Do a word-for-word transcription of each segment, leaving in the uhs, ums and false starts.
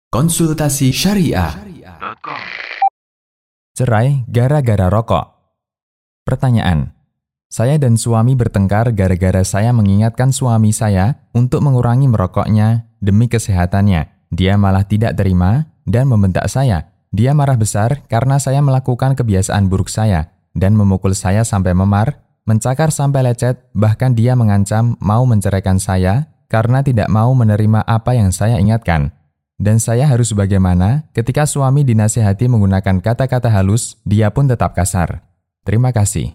Konsultasi Syariah. Cerai gara-gara rokok. Pertanyaan. Saya dan suami bertengkar gara-gara saya mengingatkan suami saya untuk mengurangi merokoknya demi kesehatannya. Dia malah tidak terima dan membentak saya. Dia marah besar karena saya melakukan kebiasaan buruk saya dan memukul saya sampai memar, mencakar sampai lecet, bahkan dia mengancam mau menceraikan saya karena tidak mau menerima apa yang saya ingatkan. Dan saya harus bagaimana ketika suami dinasihati menggunakan kata-kata halus, dia pun tetap kasar. Terima kasih.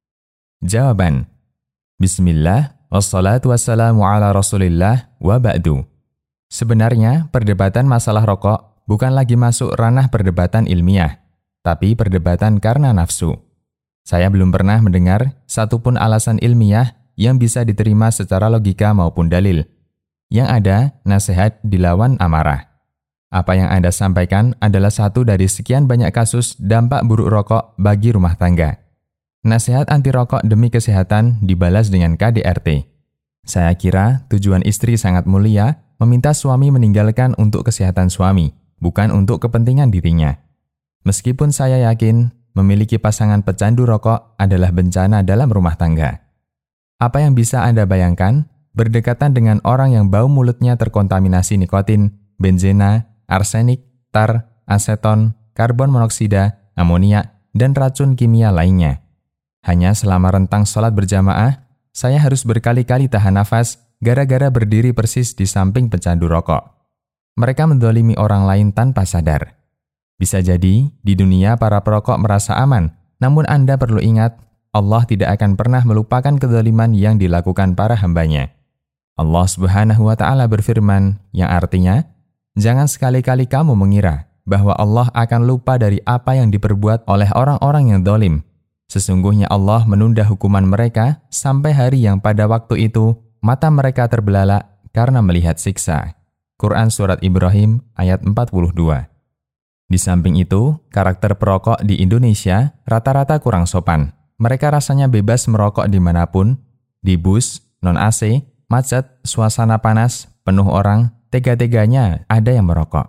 Jawaban. Bismillah, wassalatu wassalamu ala rasulillah, wa ba'du. Sebenarnya, perdebatan masalah rokok bukan lagi masuk ranah perdebatan ilmiah, tapi perdebatan karena nafsu. Saya belum pernah mendengar satupun alasan ilmiah yang bisa diterima secara logika maupun dalil. Yang ada, nasihat dilawan amarah. Apa yang Anda sampaikan adalah satu dari sekian banyak kasus dampak buruk rokok bagi rumah tangga. Nasihat anti rokok demi kesehatan dibalas dengan K D R T. Saya kira tujuan istri sangat mulia meminta suami meninggalkan untuk kesehatan suami, bukan untuk kepentingan dirinya. Meskipun saya yakin memiliki pasangan pecandu rokok adalah bencana dalam rumah tangga. Apa yang bisa Anda bayangkan berdekatan dengan orang yang bau mulutnya terkontaminasi nikotin, benzena, arsenik, tar, aseton, karbon monoksida, amonia, dan racun kimia lainnya. Hanya selama rentang sholat berjamaah, saya harus berkali-kali tahan nafas gara-gara berdiri persis di samping pecandu rokok. Mereka mendolimi orang lain tanpa sadar. Bisa jadi, di dunia para perokok merasa aman, namun Anda perlu ingat, Allah tidak akan pernah melupakan kedoliman yang dilakukan para hambanya. Allah Subhanahu wa Ta'ala berfirman, yang artinya, jangan sekali-kali kamu mengira bahwa Allah akan lupa dari apa yang diperbuat oleh orang-orang yang zalim. Sesungguhnya Allah menunda hukuman mereka sampai hari yang pada waktu itu mata mereka terbelalak karena melihat siksa. Quran Surat Ibrahim ayat empat puluh dua. Di samping itu, karakter perokok di Indonesia rata-rata kurang sopan. Mereka rasanya bebas merokok dimanapun, di bus, non-A C, macet, suasana panas, penuh orang, tega-teganya ada yang merokok.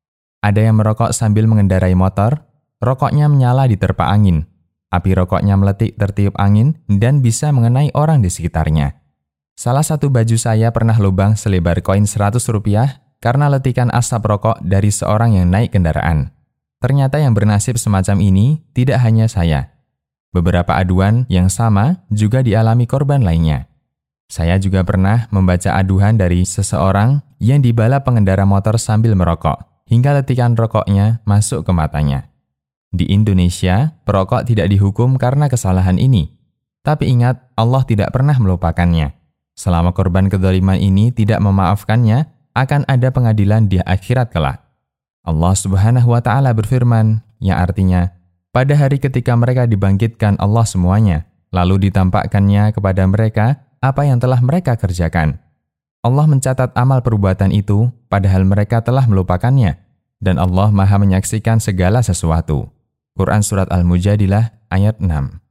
Ada yang merokok sambil mengendarai motor, rokoknya menyala diterpa angin. Api rokoknya meletik tertiup angin dan bisa mengenai orang di sekitarnya. Salah satu baju saya pernah lubang selebar koin seratus rupiah karena letikan asap rokok dari seorang yang naik kendaraan. Ternyata yang bernasib semacam ini tidak hanya saya. Beberapa aduan yang sama juga dialami korban lainnya. Saya juga pernah membaca aduan dari seseorang yang dibalap pengendara motor sambil merokok, hingga letikan rokoknya masuk ke matanya. Di Indonesia, perokok tidak dihukum karena kesalahan ini. Tapi ingat, Allah tidak pernah melupakannya. Selama korban kedzaliman ini tidak memaafkannya, akan ada pengadilan di akhirat kelak. Allah Subhanahu wa Ta'ala berfirman, yang artinya, pada hari ketika mereka dibangkitkan Allah semuanya, lalu ditampakkannya kepada mereka apa yang telah mereka kerjakan. Allah mencatat amal perbuatan itu, padahal mereka telah melupakannya, dan Allah Maha menyaksikan segala sesuatu. Quran Surat Al-Mujadilah ayat enam.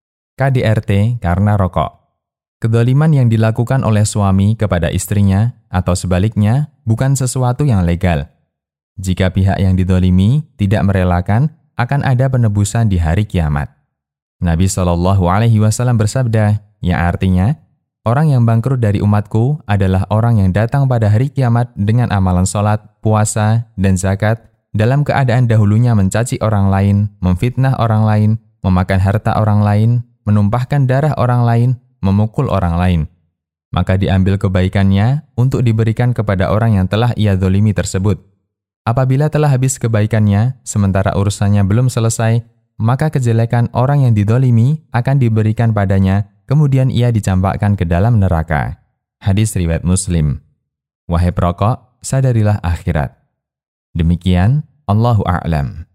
K D R T karena rokok. Kedzaliman yang dilakukan oleh suami kepada istrinya, atau sebaliknya, bukan sesuatu yang legal. Jika pihak yang didolimi tidak merelakan, akan ada penebusan di hari kiamat. Nabi shallallahu alaihi wasallam bersabda, yang artinya, orang yang bangkrut dari umatku adalah orang yang datang pada hari kiamat dengan amalan sholat, puasa, dan zakat, dalam keadaan dahulunya mencaci orang lain, memfitnah orang lain, memakan harta orang lain, menumpahkan darah orang lain, memukul orang lain. Maka diambil kebaikannya untuk diberikan kepada orang yang telah ia zolimi tersebut. Apabila telah habis kebaikannya, sementara urusannya belum selesai, maka kejelekan orang yang didolimi akan diberikan padanya, kemudian ia dicampakkan ke dalam neraka. Hadis riwayat Muslim. Wahai perokok, sadarilah akhirat. Demikian, Allahu a'lam.